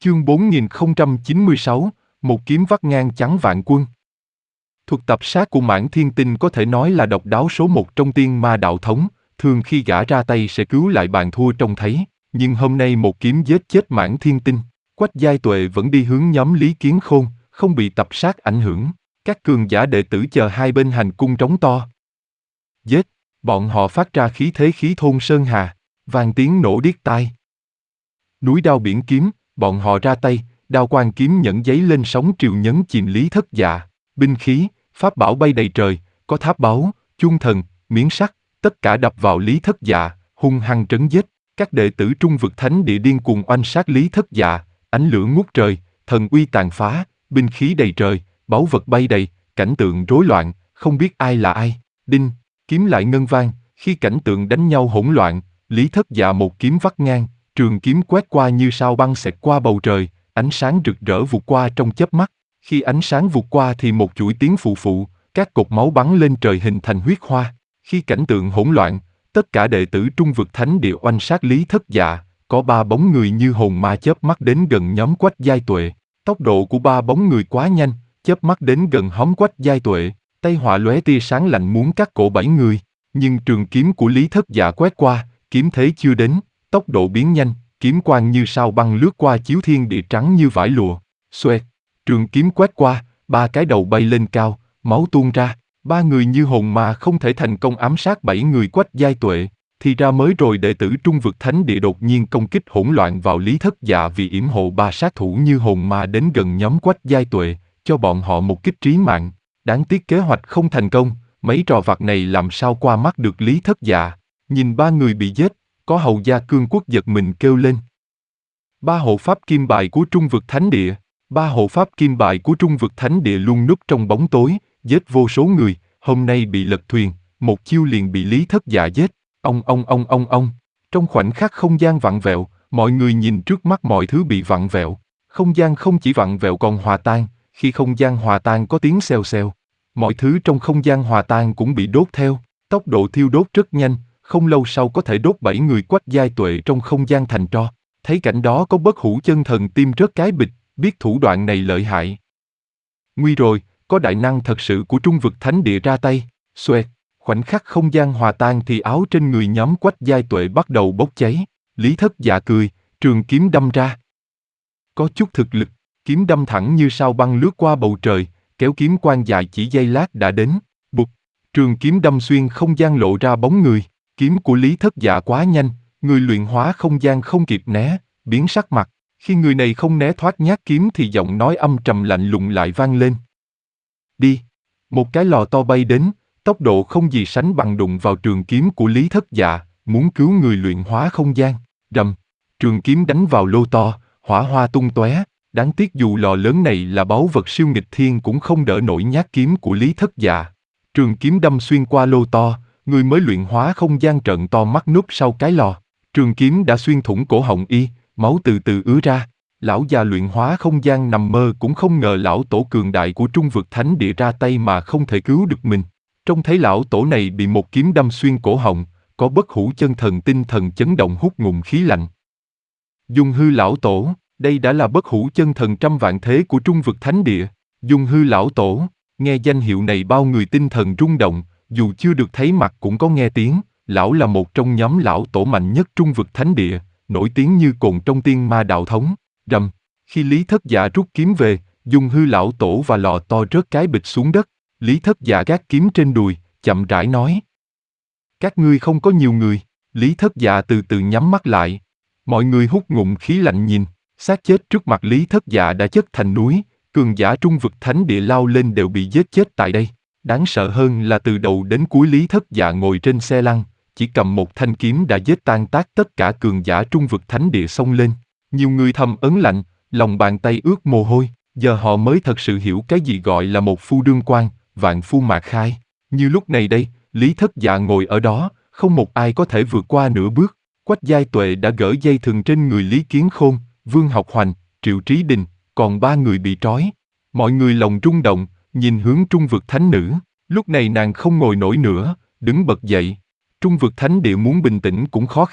Chương 4096, một kiếm vắt ngang chắn vạn quân. Thuật tập sát của Mãn Thiên Tinh có thể nói là độc đáo số một trong tiên ma đạo thống, thường khi gã ra tay sẽ cứu lại bàn thua trông thấy, nhưng hôm nay một kiếm giết chết Mãn Thiên Tinh. Quách Giai Tuệ vẫn đi hướng nhóm Lý Kiến Khôn, không bị tập sát ảnh hưởng. Các cường giả đệ tử chờ hai bên hành cung trống to. Giết! Bọn họ phát ra khí thế khí thôn sơn hà, vang tiếng nổ điếc tai. Núi đao biển kiếm, bọn họ ra tay, đao quang kiếm nhẫn giấy lên sóng triều nhấn chìm Lý Thất Dạ. Binh khí, pháp bảo bay đầy trời, có tháp báu, chuông thần, miếng sắt, tất cả đập vào Lý Thất Dạ, hung hăng trấn giết. Các đệ tử Trung Vực Thánh Địa điên cuồng oanh sát Lý Thất Dạ, ánh lửa ngút trời, thần uy tàn phá, binh khí đầy trời, báu vật bay đầy, cảnh tượng rối loạn, không biết ai là ai. Đinh, kiếm lại ngân vang, khi cảnh tượng đánh nhau hỗn loạn, Lý Thất Dạ một kiếm vắt ngang, trường kiếm quét qua như sao băng xẹt qua bầu trời, ánh sáng rực rỡ vụt qua trong chớp mắt. Khi ánh sáng vụt qua thì một chuỗi tiếng phụ phụ, các cột máu bắn lên trời hình thành huyết hoa. Khi cảnh tượng hỗn loạn, tất cả đệ tử Trung Vực Thánh Địa oanh sát Lý Thất Dạ, có ba bóng người như hồn ma chớp mắt đến gần nhóm Quách Giai Tuệ. Tốc độ của ba bóng người quá nhanh, chớp mắt đến gần hóm Quách Giai Tuệ, tay họa lóe tia sáng lạnh muốn cắt cổ bảy người. Nhưng trường kiếm của Lý Thất Dạ quét qua, kiếm thế chưa đến, tốc độ biến nhanh, kiếm quang như sao băng lướt qua chiếu thiên địa trắng như vải lụa. Xoẹt, trường kiếm quét qua, ba cái đầu bay lên cao, máu tuôn ra. Ba người như hồn ma không thể thành công ám sát bảy người Quách Giai Tuệ, thì ra mới rồi đệ tử Trung Vực Thánh Địa đột nhiên công kích hỗn loạn vào Lý Thất Dạ vì yểm hộ ba sát thủ như hồn ma đến gần nhóm Quách Giai Tuệ, cho bọn họ một kích trí mạng. Đáng tiếc kế hoạch không thành công, mấy trò vặt này làm sao qua mắt được Lý Thất Dạ. Nhìn ba người bị giết, có hầu gia Cương Quốc giật mình kêu lên. Ba hộ pháp kim bài của Trung Vực Thánh Địa. Ba hộ pháp kim bài của Trung Vực Thánh Địa luôn núp trong bóng tối, giết vô số người, hôm nay bị lật thuyền, một chiêu liền bị Lý Thất Dạ giết. Ông. Trong khoảnh khắc không gian vặn vẹo, mọi người nhìn trước mắt mọi thứ bị vặn vẹo. Không gian không chỉ vặn vẹo còn hòa tan, khi không gian hòa tan có tiếng xèo xèo. Mọi thứ trong không gian hòa tan cũng bị đốt theo, tốc độ thiêu đốt rất nhanh, không lâu sau có thể đốt 7 người Quách Giai Tuệ trong không gian thành tro. Thấy cảnh đó có Bất Hủ Chân Thần tim rớt cái bịch, biết thủ đoạn này lợi hại. Nguy rồi, có đại năng thật sự của Trung Vực Thánh Địa ra tay. Xoẹt, khoảnh khắc không gian hòa tan thì áo trên người nhóm Quách Giai Tuệ bắt đầu bốc cháy. Lý Thất Dạ cười, trường kiếm đâm ra. Có chút thực lực, kiếm đâm thẳng như sao băng lướt qua bầu trời, kéo kiếm quang dài chỉ giây lát đã đến. Bụt, trường kiếm đâm xuyên không gian lộ ra bóng người. Kiếm của Lý Thất Dạ quá nhanh, người luyện hóa không gian không kịp né, biến sắc mặt. Khi người này không né thoát nhát kiếm thì giọng nói âm trầm lạnh lùng lại vang lên. Đi! Một cái lò to bay đến, tốc độ không gì sánh bằng đụng vào trường kiếm của Lý Thất Dạ, muốn cứu người luyện hóa không gian. Rầm! Trường kiếm đánh vào lô to, hỏa hoa tung tóe. Đáng tiếc dù lò lớn này là báu vật siêu nghịch thiên cũng không đỡ nổi nhát kiếm của Lý Thất Dạ. Trường kiếm đâm xuyên qua lô to, người mới luyện hóa không gian trợn to mắt núp sau cái lò. Trường kiếm đã xuyên thủng cổ họng y, máu từ từ ứa ra. Lão già luyện hóa không gian nằm mơ cũng không ngờ lão tổ cường đại của Trung Vực Thánh Địa ra tay mà không thể cứu được mình. Trông thấy lão tổ này bị một kiếm đâm xuyên cổ họng, có Bất Hủ Chân Thần tinh thần chấn động hút ngụm khí lạnh. Dung Hư lão tổ, đây đã là Bất Hủ Chân Thần trăm vạn thế của Trung Vực Thánh Địa. Dung Hư lão tổ, nghe danh hiệu này bao người tinh thần rung động, dù chưa được thấy mặt cũng có nghe tiếng. Lão là một trong nhóm lão tổ mạnh nhất Trung Vực Thánh Địa, nổi tiếng như cồn trong tiên ma đạo thống. Rầm, khi Lý Thất Dạ rút kiếm về, Dung Hư lão tổ và lò to rớt cái bịch xuống đất. Lý Thất Dạ gác kiếm trên đùi, chậm rãi nói. Các ngươi không có nhiều người. Lý Thất Dạ từ từ nhắm mắt lại. Mọi người hút ngụm khí lạnh nhìn, xác chết trước mặt Lý Thất Dạ đã chất thành núi, cường giả Trung Vực Thánh Địa lao lên đều bị giết chết tại đây. Đáng sợ hơn là từ đầu đến cuối Lý Thất Dạ ngồi trên xe lăn, chỉ cầm một thanh kiếm đã giết tan tác tất cả cường giả Trung Vực Thánh Địa xông lên. Nhiều người thầm ớn lạnh, lòng bàn tay ướt mồ hôi, giờ họ mới thật sự hiểu cái gì gọi là một phu đương quan, vạn phu mạc khai. Như lúc này đây, Lý Thất Dạ ngồi ở đó, không một ai có thể vượt qua nửa bước. Quách Giai Tuệ đã gỡ dây thừng trên người Lý Kiến Khôn, Vương Học Hoành, Triệu Trí Đình, còn ba người bị trói. Mọi người lòng rung động, nhìn hướng Trung Vực Thánh Nữ. Lúc này nàng không ngồi nổi nữa, đứng bật dậy. Trung Vực Thánh Địa muốn bình tĩnh cũng khó khăn,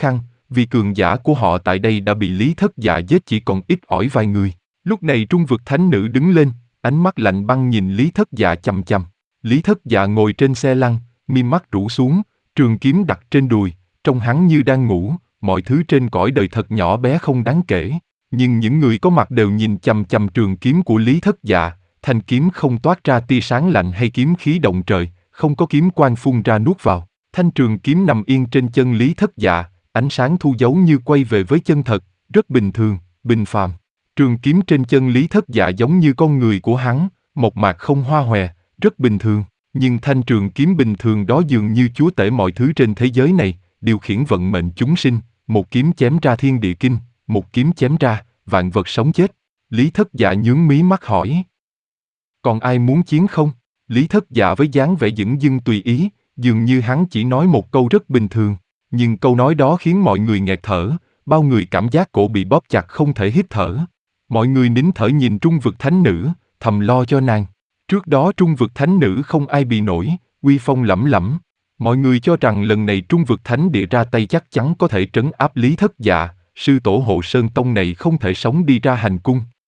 vì cường giả của họ tại đây đã bị Lý Thất Dạ giết chỉ còn ít ỏi vài người. Lúc này Trung Vực Thánh Nữ đứng lên, ánh mắt lạnh băng nhìn Lý Thất Dạ chằm chằm. Lý Thất Dạ ngồi trên xe lăn, mi mắt rũ xuống, trường kiếm đặt trên đùi, trông hắn như đang ngủ, mọi thứ trên cõi đời thật nhỏ bé không đáng kể. Nhưng những người có mặt đều nhìn chằm chằm trường kiếm của Lý Thất Dạ, thanh kiếm không toát ra tia sáng lạnh hay kiếm khí động trời, không có kiếm quang phun ra nuốt vào. Thanh trường kiếm nằm yên trên chân Lý Thất Dạ, ánh sáng thu dấu như quay về với chân thật, rất bình thường, bình phàm. Trường kiếm trên chân Lý Thất Dạ giống như con người của hắn, mộc mạc không hoa hòe, rất bình thường. Nhưng thanh trường kiếm bình thường đó dường như chúa tể mọi thứ trên thế giới này, điều khiển vận mệnh chúng sinh, một kiếm chém ra thiên địa kinh, một kiếm chém ra, vạn vật sống chết. Lý Thất Dạ nhướng mí mắt hỏi. Còn ai muốn chiến không? Lý Thất Dạ với dáng vẻ dửng dưng tùy ý, dường như hắn chỉ nói một câu rất bình thường. Nhưng câu nói đó khiến mọi người nghẹt thở, bao người cảm giác cổ bị bóp chặt không thể hít thở. Mọi người nín thở nhìn Trung Vực Thánh Nữ, thầm lo cho nàng. Trước đó Trung Vực Thánh Nữ không ai bị nổi, uy phong lẫm lẫm. Mọi người cho rằng lần này Trung Vực Thánh Địa ra tay chắc chắn có thể trấn áp Lý Thất Dạ, sư tổ Hộ Sơn Tông này không thể sống đi ra hành cung.